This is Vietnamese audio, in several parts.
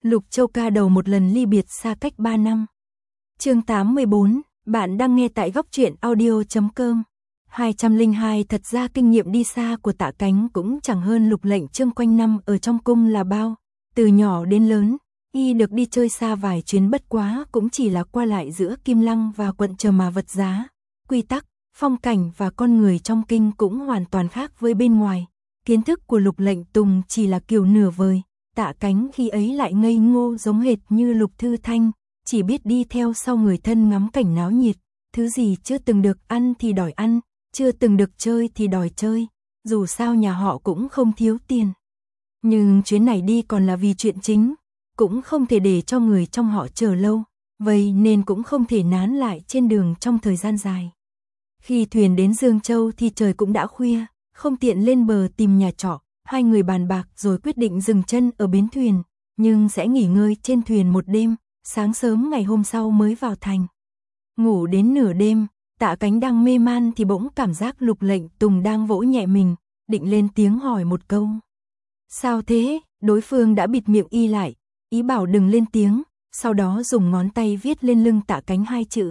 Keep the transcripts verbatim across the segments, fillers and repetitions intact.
Lục Châu ca đầu một lần ly biệt xa cách ba năm. Chương tám mươi bốn, bạn đang nghe tại góc truyện audio chấm com. hai trăm lẻ hai Thật ra kinh nghiệm đi xa của Tạ Cánh cũng chẳng hơn Lục Lệnh Chương quanh năm ở trong cung là bao. Từ nhỏ đến lớn, y được đi chơi xa vài chuyến, bất quá cũng chỉ là qua lại giữa Kim Lăng và quận Chờ mà vật giá. Quy tắc, phong cảnh và con người trong kinh cũng hoàn toàn khác với bên ngoài. Kiến thức của Lục Lệnh Tùng chỉ là kiểu nửa vời. Tạ Cánh khi ấy lại ngây ngô giống hệt như Lục Thư Thanh, chỉ biết đi theo sau người thân ngắm cảnh náo nhiệt, thứ gì chưa từng được ăn thì đòi ăn, chưa từng được chơi thì đòi chơi, dù sao nhà họ cũng không thiếu tiền. Nhưng chuyến này đi còn là vì chuyện chính, cũng không thể để cho người trong họ chờ lâu, vậy nên cũng không thể nán lại trên đường trong thời gian dài. Khi thuyền đến Dương Châu thì trời cũng đã khuya, không tiện lên bờ tìm nhà trọ. Hai người bàn bạc rồi quyết định dừng chân ở bến thuyền, nhưng sẽ nghỉ ngơi trên thuyền một đêm, sáng sớm ngày hôm sau mới vào thành. Ngủ đến nửa đêm, Tạ Cánh đang mê man thì bỗng cảm giác Lục Lệnh Tùng đang vỗ nhẹ mình, định lên tiếng hỏi một câu. Sao thế? Đối phương đã bịt miệng y lại, ý bảo đừng lên tiếng, sau đó dùng ngón tay viết lên lưng Tạ Cánh hai chữ.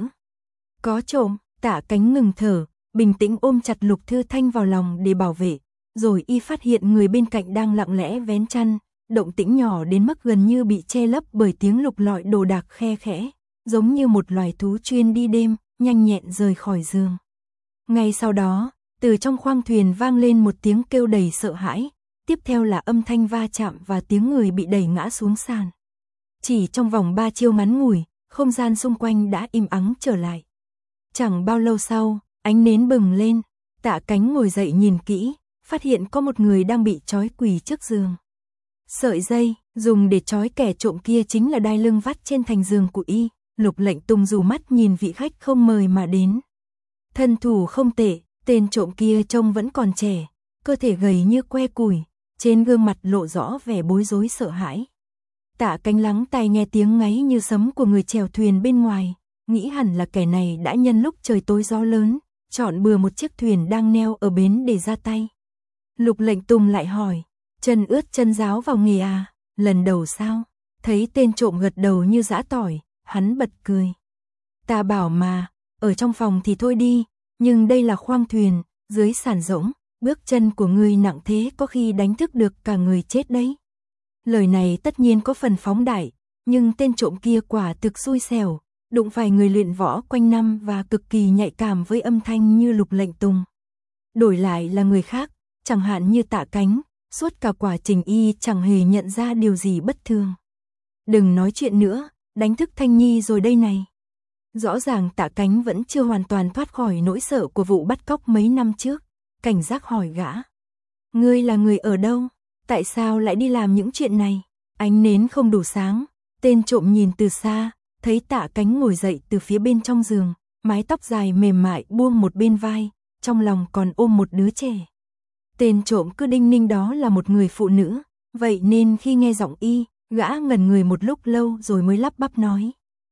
Có trộm. Tạ Cánh ngừng thở, bình tĩnh ôm chặt Lục Thư Thanh vào lòng để bảo vệ. Rồi y phát hiện người bên cạnh đang lặng lẽ vén chăn, động tĩnh nhỏ đến mức gần như bị che lấp bởi tiếng lục lọi đồ đạc khe khẽ, giống như một loài thú chuyên đi đêm, nhanh nhẹn rời khỏi giường. Ngay sau đó, từ trong khoang thuyền vang lên một tiếng kêu đầy sợ hãi, tiếp theo là âm thanh va chạm và tiếng người bị đẩy ngã xuống sàn. Chỉ trong vòng ba chiêu ngắn ngủi, không gian xung quanh đã im ắng trở lại. Chẳng bao lâu sau, ánh nến bừng lên, Tạ Cánh ngồi dậy nhìn kỹ, phát hiện có một người đang bị trói quỳ trước giường. Sợi dây dùng để trói kẻ trộm kia chính là đai lưng vắt trên thành giường của y. Lục Lệnh Tùng dù mắt nhìn vị khách không mời mà đến. Thân thủ không tệ, tên trộm kia trông vẫn còn trẻ, cơ thể gầy như que củi, trên gương mặt lộ rõ vẻ bối rối sợ hãi. Tạ Cánh lắng tai nghe tiếng ngáy như sấm của người chèo thuyền bên ngoài, nghĩ hẳn là kẻ này đã nhân lúc trời tối gió lớn, chọn bừa một chiếc thuyền đang neo ở bến để ra tay. Lục Lệnh Tùng lại hỏi, chân ướt chân ráo vào nghề à, lần đầu sao? Thấy tên trộm gật đầu như giã tỏi, hắn bật cười. Ta bảo mà, ở trong phòng thì thôi đi, nhưng đây là khoang thuyền, dưới sàn rỗng, bước chân của ngươi nặng thế có khi đánh thức được cả người chết đấy. Lời này tất nhiên có phần phóng đại, nhưng tên trộm kia quả thực xui xẻo, đụng phải người luyện võ quanh năm và cực kỳ nhạy cảm với âm thanh như Lục Lệnh Tùng. Đổi lại là người khác, chẳng hạn như Tạ Cánh, suốt cả quá trình y chẳng hề nhận ra điều gì bất thường. Đừng nói chuyện nữa, đánh thức Thanh Nhi rồi đây này. Rõ ràng Tạ Cánh vẫn chưa hoàn toàn thoát khỏi nỗi sợ của vụ bắt cóc mấy năm trước, cảnh giác hỏi gã. Ngươi là người ở đâu? Tại sao lại đi làm những chuyện này? Ánh nến không đủ sáng, tên trộm nhìn từ xa, thấy Tạ Cánh ngồi dậy từ phía bên trong giường, mái tóc dài mềm mại buông một bên vai, trong lòng còn ôm một đứa trẻ. Tên trộm cứ đinh ninh đó là một người phụ nữ, vậy nên khi nghe giọng y, gã ngẩn người một lúc lâu rồi mới lắp bắp nói.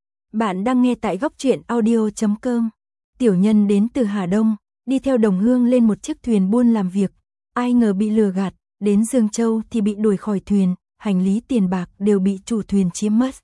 Bạn đang nghe tại góc truyện audio chấm com. Tiểu nhân đến từ Hà Đông, đi theo đồng hương lên một chiếc thuyền buôn làm việc, ai ngờ bị lừa gạt, đến Dương Châu thì bị đuổi khỏi thuyền, hành lý tiền bạc đều bị chủ thuyền chiếm mất.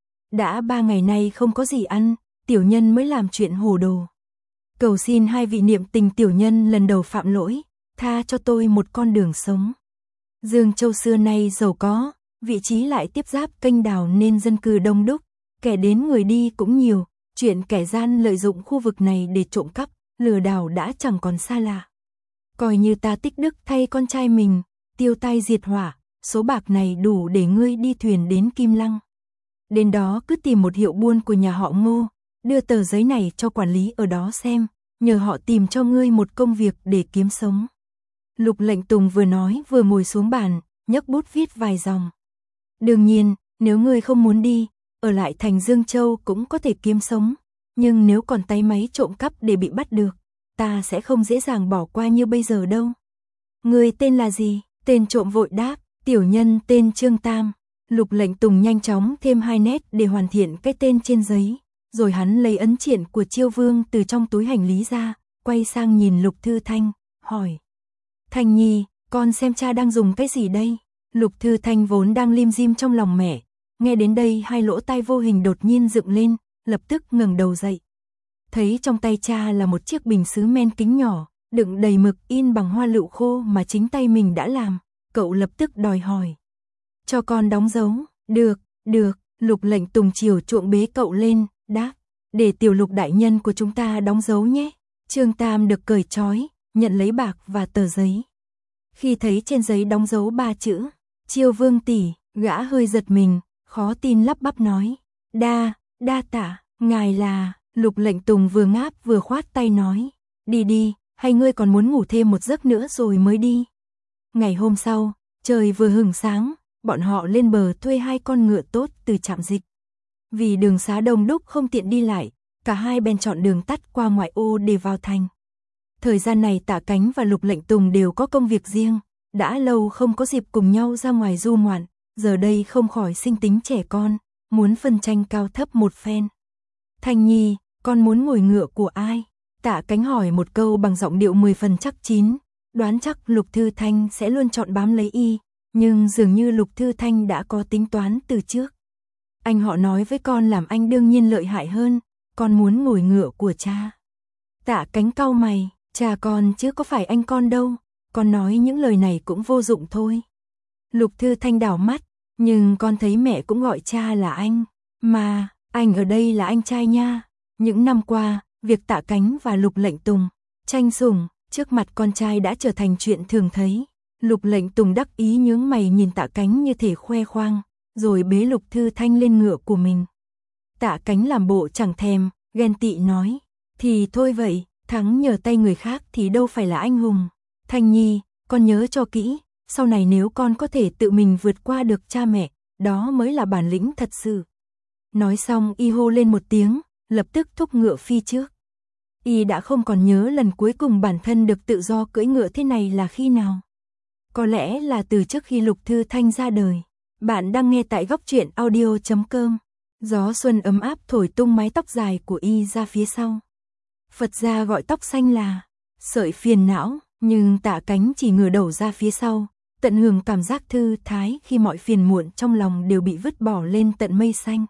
Đã ba ngày nay không có gì ăn, tiểu nhân mới làm chuyện hồ đồ. Cầu xin hai vị niệm tình tiểu nhân lần đầu phạm lỗi, tha cho tôi một con đường sống. Dương Châu xưa nay giàu có, vị trí lại tiếp giáp kênh đào nên dân cư đông đúc, kẻ đến người đi cũng nhiều, chuyện kẻ gian lợi dụng khu vực này để trộm cắp, lừa đảo đã chẳng còn xa lạ. Coi như ta tích đức thay con trai mình, tiêu tai diệt hỏa, số bạc này đủ để ngươi đi thuyền đến Kim Lăng. Đến đó cứ tìm một hiệu buôn của nhà họ Ngô, đưa tờ giấy này cho quản lý ở đó xem, nhờ họ tìm cho ngươi một công việc để kiếm sống. Lục Lệnh Tùng vừa nói vừa ngồi xuống bàn, nhấc bút viết vài dòng. Đương nhiên, nếu ngươi không muốn đi, ở lại thành Dương Châu cũng có thể kiếm sống, nhưng nếu còn tay máy trộm cắp để bị bắt được, ta sẽ không dễ dàng bỏ qua như bây giờ đâu. Ngươi tên là gì? Tên trộm vội đáp, tiểu nhân tên Trương Tam. Lục Lệnh Tùng nhanh chóng thêm hai nét để hoàn thiện cái tên trên giấy, rồi hắn lấy ấn triện của Chiêu Vương từ trong túi hành lý ra, quay sang nhìn Lục Thư Thanh, hỏi. Thanh Nhi, con xem cha đang dùng cái gì đây? Lục Thư Thanh vốn đang lim dim trong lòng mẹ, nghe đến đây hai lỗ tai vô hình đột nhiên dựng lên, lập tức ngẩng đầu dậy. Thấy trong tay cha là một chiếc bình sứ men kính nhỏ, đựng đầy mực in bằng hoa lựu khô mà chính tay mình đã làm, cậu lập tức đòi hỏi. Cho con đóng dấu, được, được, Lục Lệnh Tùng chiều chuộng bế cậu lên, đáp, để tiểu Lục đại nhân của chúng ta đóng dấu nhé. Trương Tam được cởi trói, nhận lấy bạc và tờ giấy. Khi thấy trên giấy đóng dấu ba chữ, Chiêu Vương tỷ, gã hơi giật mình, khó tin lắp bắp nói, đa, đa tạ, ngài là, Lục Lệnh Tùng vừa ngáp vừa khoát tay nói, đi đi, hay ngươi còn muốn ngủ thêm một giấc nữa rồi mới đi. Ngày hôm sau, trời vừa hửng sáng, bọn họ lên bờ thuê hai con ngựa tốt từ trạm dịch. Vì đường xá đông đúc không tiện đi lại, cả hai bèn chọn đường tắt qua ngoại ô để vào thành. Thời gian này Tạ Cánh và Lục Lệnh Tùng đều có công việc riêng, đã lâu không có dịp cùng nhau ra ngoài du ngoạn, giờ đây không khỏi sinh tính trẻ con, muốn phân tranh cao thấp một phen. Thanh Nhi, con muốn ngồi ngựa của ai? Tạ Cánh hỏi một câu bằng giọng điệu mười phần chắc chín, đoán chắc Lục Thư Thanh sẽ luôn chọn bám lấy y, nhưng dường như Lục Thư Thanh đã có tính toán từ trước. Anh họ nói với con làm anh đương nhiên lợi hại hơn, con muốn ngồi ngựa của cha. Tạ Cánh cau mày, cha con chứ có phải anh con đâu, con nói những lời này cũng vô dụng thôi. Lục Thư Thanh đảo mắt, nhưng con thấy mẹ cũng gọi cha là anh, mà, anh ở đây là anh trai nha. Những năm qua, việc Tạ Cánh và Lục Lệnh Tùng tranh sủng trước mặt con trai đã trở thành chuyện thường thấy. Lục Lệnh Tùng đắc ý nhướng mày nhìn Tạ Cánh như thể khoe khoang, rồi bế Lục Thư Thanh lên ngựa của mình. Tạ Cánh làm bộ chẳng thèm, ghen tị nói, thì thôi vậy, thắng nhờ tay người khác thì đâu phải là anh hùng. Thanh Nhi, con nhớ cho kỹ, sau này nếu con có thể tự mình vượt qua được cha mẹ, đó mới là bản lĩnh thật sự. Nói xong y hô lên một tiếng, lập tức thúc ngựa phi trước. Y đã không còn nhớ lần cuối cùng bản thân được tự do cưỡi ngựa thế này là khi nào. Có lẽ là từ trước khi Lục Thư Thanh ra đời. Bạn đang nghe tại góc truyện audio chấm com. Gió xuân ấm áp thổi tung mái tóc dài của y ra phía sau. Phật gia gọi tóc xanh là sợi phiền não, nhưng Tạ Cánh chỉ ngửa đầu ra phía sau, tận hưởng cảm giác thư thái khi mọi phiền muộn trong lòng đều bị vứt bỏ lên tận mây xanh.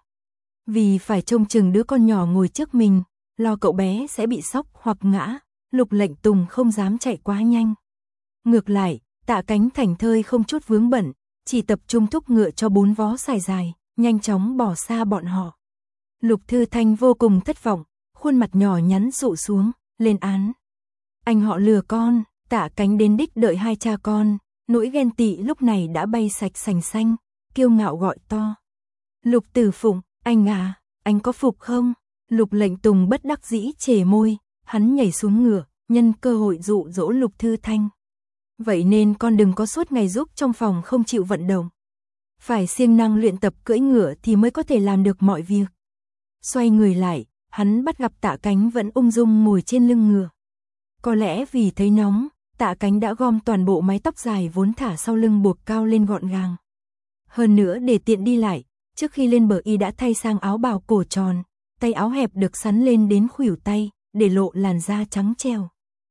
Vì phải trông chừng đứa con nhỏ ngồi trước mình, lo cậu bé sẽ bị sốc hoặc ngã, Lục Lệnh Tùng không dám chạy quá nhanh. Ngược lại, Tạ Cánh thảnh thơi không chút vướng bận, chỉ tập trung thúc ngựa cho bốn vó sải dài, nhanh chóng bỏ xa bọn họ. Lục Thư Thanh vô cùng thất vọng, khuôn mặt nhỏ nhắn rụ xuống, lên án. Anh họ lừa con. Tạ Cánh đến đích đợi hai cha con, nỗi ghen tị lúc này đã bay sạch sành xanh, kiêu ngạo gọi to. Lục Tử Phụng, anh à, anh có phục không? Lục Lệnh Tùng bất đắc dĩ chề môi, hắn nhảy xuống ngựa, nhân cơ hội dụ dỗ Lục Thư Thanh. Vậy nên con đừng có suốt ngày giúp trong phòng không chịu vận động. Phải siêng năng luyện tập cưỡi ngựa thì mới có thể làm được mọi việc. Xoay người lại, hắn bắt gặp Tạ Cánh vẫn ung dung ngồi trên lưng ngựa. Có lẽ vì thấy nóng, Tạ Cánh đã gom toàn bộ mái tóc dài vốn thả sau lưng buộc cao lên gọn gàng. Hơn nữa để tiện đi lại, trước khi lên bờ y đã thay sang áo bào cổ tròn, tay áo hẹp được xắn lên đến khuỷu tay, để lộ làn da trắng trẻo.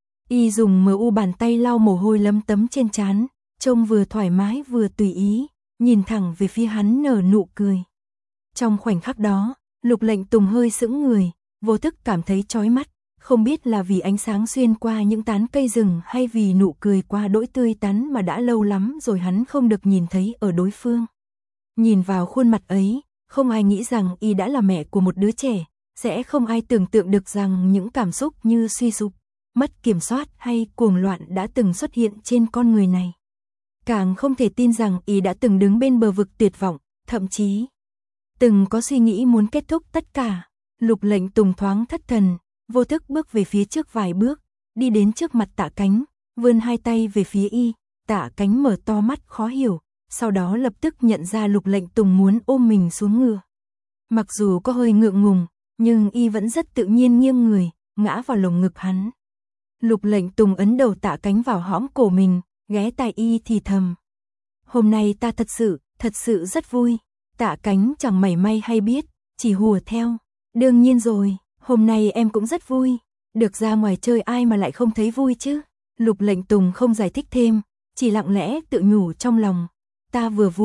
Y dùng mờ u bàn tay lau mồ hôi lấm tấm trên trán, trông vừa thoải mái vừa tùy ý, nhìn thẳng về phía hắn nở nụ cười. Trong khoảnh khắc đó, Lục Lệnh Tùng hơi sững người, vô thức cảm thấy chói mắt, không biết là vì ánh sáng xuyên qua những tán cây rừng hay vì nụ cười qua đỗi tươi tắn mà đã lâu lắm rồi hắn không được nhìn thấy ở đối phương. Nhìn vào khuôn mặt ấy, không ai nghĩ rằng y đã là mẹ của một đứa trẻ, sẽ không ai tưởng tượng được rằng những cảm xúc như suy sụp, mất kiểm soát hay cuồng loạn đã từng xuất hiện trên con người này. Càng không thể tin rằng y đã từng đứng bên bờ vực tuyệt vọng, thậm chí từng có suy nghĩ muốn kết thúc tất cả. Lục Lệnh Tùng thoáng thất thần, vô thức bước về phía trước vài bước, đi đến trước mặt Tạ Cánh, vươn hai tay về phía y. Tạ Cánh mở to mắt khó hiểu, sau đó lập tức nhận ra Lục Lệnh Tùng muốn ôm mình xuống ngựa. Mặc dù có hơi ngượng ngùng, nhưng y vẫn rất tự nhiên nghiêng người, ngã vào lồng ngực hắn. Lục Lệnh Tùng ấn đầu Tạ Cánh vào hõm cổ mình, ghé tai y thì thầm. Hôm nay ta thật sự, thật sự rất vui. Tạ Cánh chẳng mảy may hay biết, chỉ hùa theo. Đương nhiên rồi, hôm nay em cũng rất vui. Được ra ngoài chơi ai mà lại không thấy vui chứ. Lục Lệnh Tùng không giải thích thêm, chỉ lặng lẽ tự nhủ trong lòng. Ta vừa vui,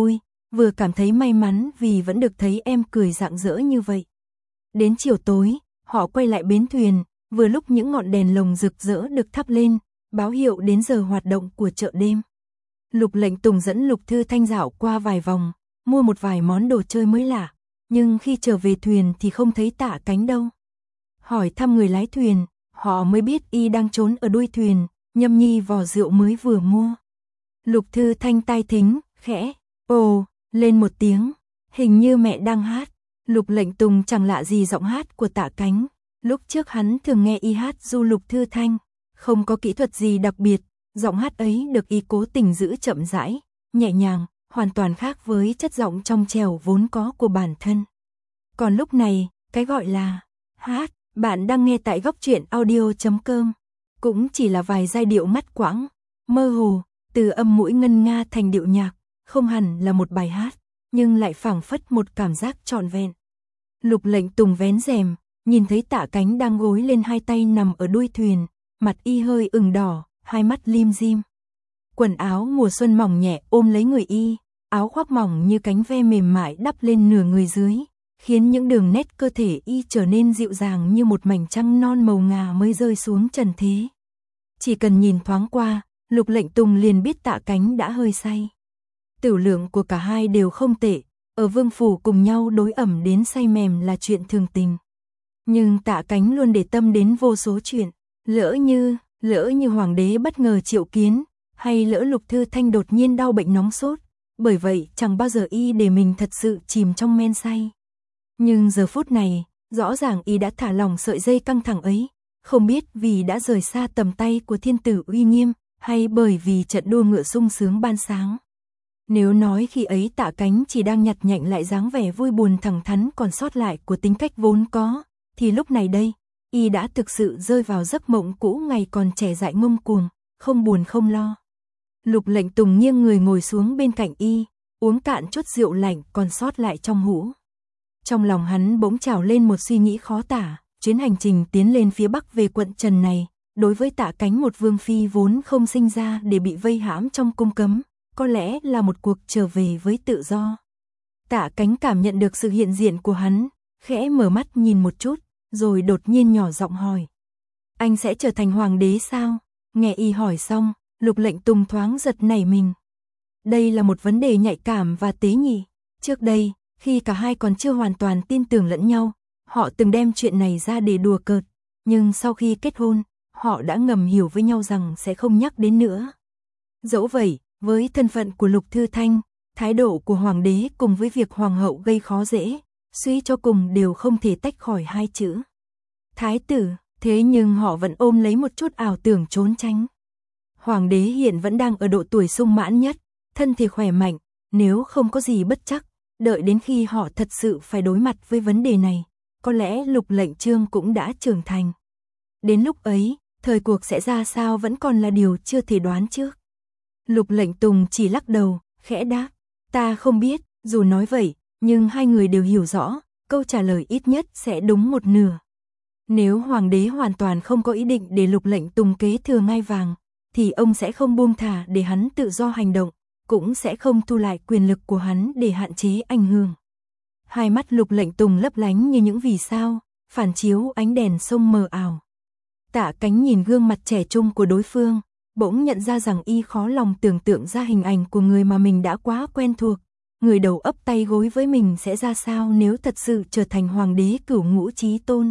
vừa cảm thấy may mắn vì vẫn được thấy em cười rạng rỡ như vậy. Đến chiều tối, họ quay lại bến thuyền, vừa lúc những ngọn đèn lồng rực rỡ được thắp lên, báo hiệu đến giờ hoạt động của chợ đêm. Lục Lệnh Tùng dẫn Lục Thư Thanh dạo qua vài vòng, mua một vài món đồ chơi mới lạ, nhưng khi trở về thuyền thì không thấy Tạ Cánh đâu. Hỏi thăm người lái thuyền, họ mới biết y đang trốn ở đuôi thuyền, nhâm nhi vò rượu mới vừa mua. Lục Thư Thanh tai thính, khẽ, ồ, lên một tiếng, hình như mẹ đang hát. Lục Lệnh Tùng chẳng lạ gì giọng hát của Tạ Cánh, lúc trước hắn thường nghe y hát du Lục Thư Thanh, không có kỹ thuật gì đặc biệt, giọng hát ấy được y cố tình giữ chậm rãi, nhẹ nhàng, hoàn toàn khác với chất giọng trong trẻo vốn có của bản thân. Còn lúc này, cái gọi là hát, bạn đang nghe tại góc truyện audio chấm com, cũng chỉ là vài giai điệu ngắt quãng, mơ hồ, từ âm mũi ngân nga thành điệu nhạc, không hẳn là một bài hát, nhưng lại phảng phất một cảm giác trọn vẹn. Lục Lệnh Tùng vén rèm, nhìn thấy Tạ Cánh đang gối lên hai tay nằm ở đuôi thuyền, mặt y hơi ửng đỏ, hai mắt lim dim. Quần áo mùa xuân mỏng nhẹ ôm lấy người y, áo khoác mỏng như cánh ve mềm mại đắp lên nửa người dưới, khiến những đường nét cơ thể y trở nên dịu dàng như một mảnh trăng non màu ngà mới rơi xuống trần thế. Chỉ cần nhìn thoáng qua, Lục Lệnh Tùng liền biết Tạ Cánh đã hơi say. Tửu lượng của cả hai đều không tệ, ở Vương phủ cùng nhau đối ẩm đến say mềm là chuyện thường tình. Nhưng Tạ Cánh luôn để tâm đến vô số chuyện, lỡ như, lỡ như hoàng đế bất ngờ triệu kiến, hay lỡ Lục Thư Thanh đột nhiên đau bệnh nóng sốt, bởi vậy chẳng bao giờ y để mình thật sự chìm trong men say. Nhưng giờ phút này, rõ ràng y đã thả lỏng sợi dây căng thẳng ấy, không biết vì đã rời xa tầm tay của thiên tử uy nghiêm, hay bởi vì trận đua ngựa sung sướng ban sáng. Nếu nói khi ấy Tạ Cánh chỉ đang nhặt nhạnh lại dáng vẻ vui buồn thẳng thắn còn sót lại của tính cách vốn có, thì lúc này đây, y đã thực sự rơi vào giấc mộng cũ ngày còn trẻ dại ngông cuồng, không buồn không lo. Lục Lệnh Tùng nghiêng người ngồi xuống bên cạnh y, uống cạn chút rượu lạnh còn sót lại trong hũ. Trong lòng hắn bỗng trào lên một suy nghĩ khó tả, chuyến hành trình tiến lên phía bắc về quận Trần này, đối với Tạ Cánh một vương phi vốn không sinh ra để bị vây hãm trong cung cấm, có lẽ là một cuộc trở về với tự do. Tạ Cánh cảm nhận được sự hiện diện của hắn, khẽ mở mắt nhìn một chút, rồi đột nhiên nhỏ giọng hỏi. Anh sẽ trở thành hoàng đế sao? Nghe y hỏi xong, Lục Lệnh Tùng thoáng giật nảy mình. Đây là một vấn đề nhạy cảm và tế nhị. Trước đây, khi cả hai còn chưa hoàn toàn tin tưởng lẫn nhau, họ từng đem chuyện này ra để đùa cợt, nhưng sau khi kết hôn, họ đã ngầm hiểu với nhau rằng sẽ không nhắc đến nữa. Dẫu vậy, với thân phận của Lục Thư Thanh, thái độ của hoàng đế cùng với việc hoàng hậu gây khó dễ, suy cho cùng đều không thể tách khỏi hai chữ thái tử, thế nhưng họ vẫn ôm lấy một chút ảo tưởng trốn tránh. Hoàng đế hiện vẫn đang ở độ tuổi sung mãn nhất, thân thể khỏe mạnh, nếu không có gì bất trắc, đợi đến khi họ thật sự phải đối mặt với vấn đề này, có lẽ Lục Lệnh Chương cũng đã trưởng thành. Đến lúc ấy, thời cuộc sẽ ra sao vẫn còn là điều chưa thể đoán trước. Lục Lệnh Tùng chỉ lắc đầu, khẽ đáp, ta không biết, dù nói vậy, nhưng hai người đều hiểu rõ, câu trả lời ít nhất sẽ đúng một nửa. Nếu hoàng đế hoàn toàn không có ý định để Lục Lệnh Tùng kế thừa ngai vàng, thì ông sẽ không buông thả để hắn tự do hành động, cũng sẽ không thu lại quyền lực của hắn để hạn chế ảnh hưởng. Hai mắt Lục Lệnh Tùng lấp lánh như những vì sao, phản chiếu ánh đèn sông mờ ảo. Tạ Cánh nhìn gương mặt trẻ trung của đối phương, bỗng nhận ra rằng y khó lòng tưởng tượng ra hình ảnh của người mà mình đã quá quen thuộc. Người đầu ấp tay gối với mình sẽ ra sao nếu thật sự trở thành hoàng đế cửu ngũ chí tôn.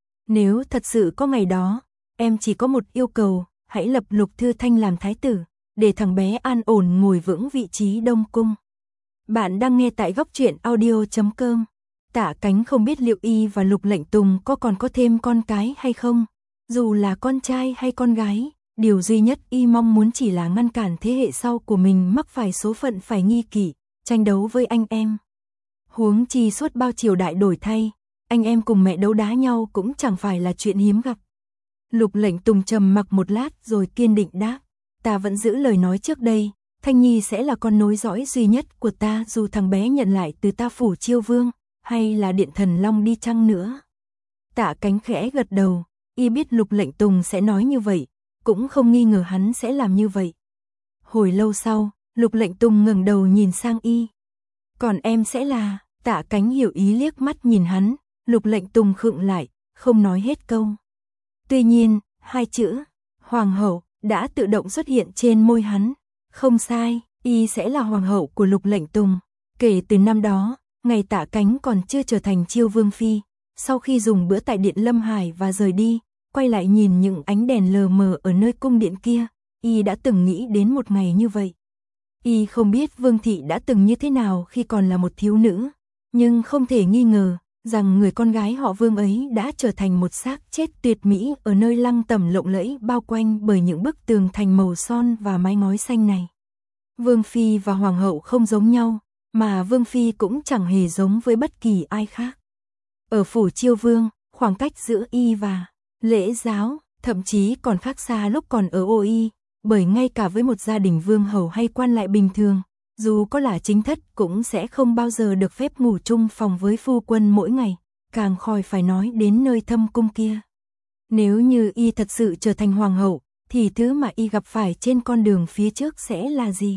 Nếu thật sự có ngày đó, em chỉ có một yêu cầu, hãy lập Lục Thư Thanh làm thái tử, để thằng bé an ổn ngồi vững vị trí Đông Cung. Bạn đang nghe tại góc truyện audio chấm com. Tạ Cánh không biết liệu y và Lục Lệnh Tùng có còn có thêm con cái hay không. Dù là con trai hay con gái, điều duy nhất y mong muốn chỉ là ngăn cản thế hệ sau của mình mắc phải số phận phải nghi kỷ, tranh đấu với anh em. Huống chi suốt bao triều đại đổi thay, anh em cùng mẹ đấu đá nhau cũng chẳng phải là chuyện hiếm gặp. Lục Lệnh Tùng trầm mặc một lát rồi kiên định đáp, ta vẫn giữ lời nói trước đây, Thanh Nhi sẽ là con nối dõi duy nhất của ta dù thằng bé nhận lại từ ta phủ Chiêu Vương, hay là Điện Thần Long đi chăng nữa. Tạ Cánh khẽ gật đầu, y biết Lục Lệnh Tùng sẽ nói như vậy, cũng không nghi ngờ hắn sẽ làm như vậy. Hồi lâu sau, Lục Lệnh Tùng ngẩng đầu nhìn sang y. Còn em sẽ là, Tạ Cánh hiểu ý liếc mắt nhìn hắn, Lục Lệnh Tùng khựng lại, không nói hết câu. Tuy nhiên, hai chữ, hoàng hậu, đã tự động xuất hiện trên môi hắn. Không sai, y sẽ là hoàng hậu của Lục Lệnh Tùng. Kể từ năm đó, ngày Tạ Cánh còn chưa trở thành Chiêu Vương Phi, sau khi dùng bữa tại Điện Lâm Hải và rời đi, quay lại nhìn những ánh đèn lờ mờ ở nơi cung điện kia, y đã từng nghĩ đến một ngày như vậy. Y không biết Vương Thị đã từng như thế nào khi còn là một thiếu nữ, nhưng không thể nghi ngờ rằng người con gái họ Vương ấy đã trở thành một xác chết tuyệt mỹ ở nơi lăng tẩm lộng lẫy bao quanh bởi những bức tường thành màu son và mái ngói xanh này. Vương Phi và Hoàng hậu không giống nhau, mà Vương Phi cũng chẳng hề giống với bất kỳ ai khác. Ở phủ Chiêu Vương, khoảng cách giữa y và lễ giáo, thậm chí còn khác xa lúc còn ở ô y, bởi ngay cả với một gia đình vương hầu hay quan lại bình thường, dù có là chính thất cũng sẽ không bao giờ được phép ngủ chung phòng với phu quân mỗi ngày, càng khỏi phải nói đến nơi thâm cung kia. Nếu như y thật sự trở thành hoàng hậu, thì thứ mà y gặp phải trên con đường phía trước sẽ là gì?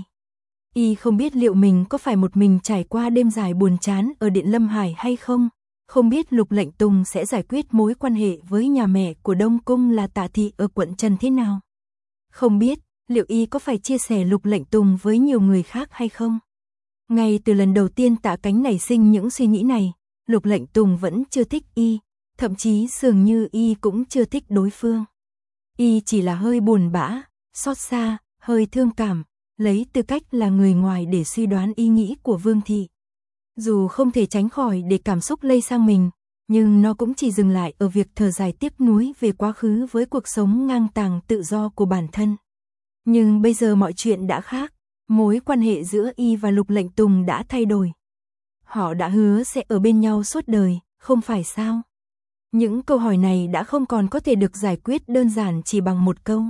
Y không biết liệu mình có phải một mình trải qua đêm dài buồn chán ở Điện Lâm Hải hay không, không biết Lục Lệnh Tùng sẽ giải quyết mối quan hệ với nhà mẹ của Đông Cung là Tạ Thị ở quận Trần thế nào. Không biết liệu y có phải chia sẻ Lục Lệnh Tùng với nhiều người khác hay không. Ngay từ lần đầu tiên Tạ Cánh nảy sinh những suy nghĩ này, Lục Lệnh Tùng vẫn chưa thích y, thậm chí dường như y cũng chưa thích đối phương. Y chỉ là hơi buồn bã, xót xa, hơi thương cảm, lấy tư cách là người ngoài để suy đoán ý nghĩ của Vương Thị. Dù không thể tránh khỏi để cảm xúc lây sang mình, nhưng nó cũng chỉ dừng lại ở việc thở dài tiếc nuối về quá khứ với cuộc sống ngang tàng tự do của bản thân. Nhưng bây giờ mọi chuyện đã khác, mối quan hệ giữa y và Lục Lệnh Tùng đã thay đổi. Họ đã hứa sẽ ở bên nhau suốt đời, không phải sao? Những câu hỏi này đã không còn có thể được giải quyết đơn giản chỉ bằng một câu.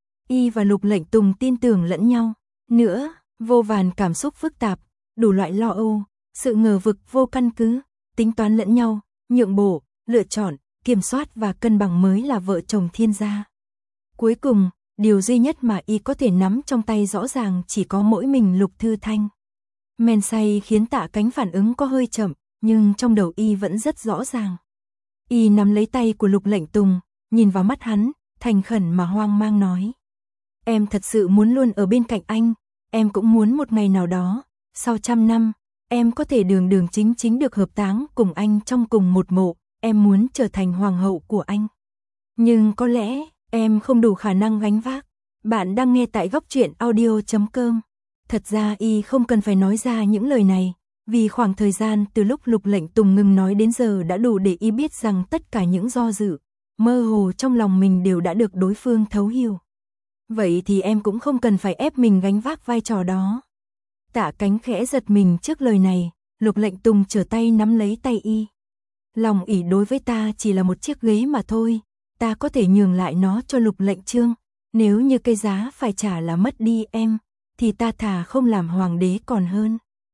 Y và Lục Lệnh Tùng tin tưởng lẫn nhau. Nữa, vô vàn cảm xúc phức tạp, đủ loại lo âu, sự ngờ vực vô căn cứ, tính toán lẫn nhau, nhượng bộ, lựa chọn, kiểm soát và cân bằng mới là vợ chồng thiên gia. Cuối cùng, điều duy nhất mà y có thể nắm trong tay rõ ràng chỉ có mỗi mình Lục Thư Thanh. Men say khiến Tạ Cánh phản ứng có hơi chậm, nhưng trong đầu y vẫn rất rõ ràng. Y nắm lấy tay của Lục Lệnh Tùng, nhìn vào mắt hắn, thành khẩn mà hoang mang nói. Em thật sự muốn luôn ở bên cạnh anh, em cũng muốn một ngày nào đó, sau trăm năm, em có thể đường đường chính chính được hợp táng cùng anh trong cùng một mộ, em muốn trở thành hoàng hậu của anh. Nhưng có lẽ, em không đủ khả năng gánh vác. Bạn đang nghe tại góc truyện audio chấm com. Thật ra y không cần phải nói ra những lời này, vì khoảng thời gian từ lúc Lục Lệnh Tùng ngừng nói đến giờ đã đủ để y biết rằng tất cả những do dự, mơ hồ trong lòng mình đều đã được đối phương thấu hiểu. Vậy thì em cũng không cần phải ép mình gánh vác vai trò đó. Tạ Cánh khẽ giật mình trước lời này, Lục Lệnh Tùng trở tay nắm lấy tay y. Lòng ỷ đối với ta chỉ là một chiếc ghế mà thôi, ta có thể nhường lại nó cho Lục Lệnh Chương, nếu như cái giá phải trả là mất đi em, thì ta thà không làm hoàng đế còn hơn.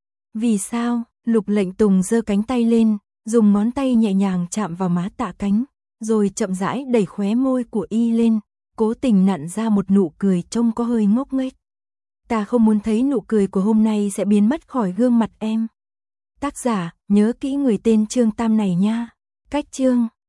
Vì sao? Lục Lệnh Tùng giơ cánh tay lên, dùng ngón tay nhẹ nhàng chạm vào má Tạ Cánh, rồi chậm rãi đẩy khóe môi của y lên, cố tình nặn ra một nụ cười trông có hơi ngốc nghếch. Ta không muốn thấy nụ cười của hôm nay sẽ biến mất khỏi gương mặt em. Tác giả, nhớ kỹ người tên Trương Tam này nha. Cách Trương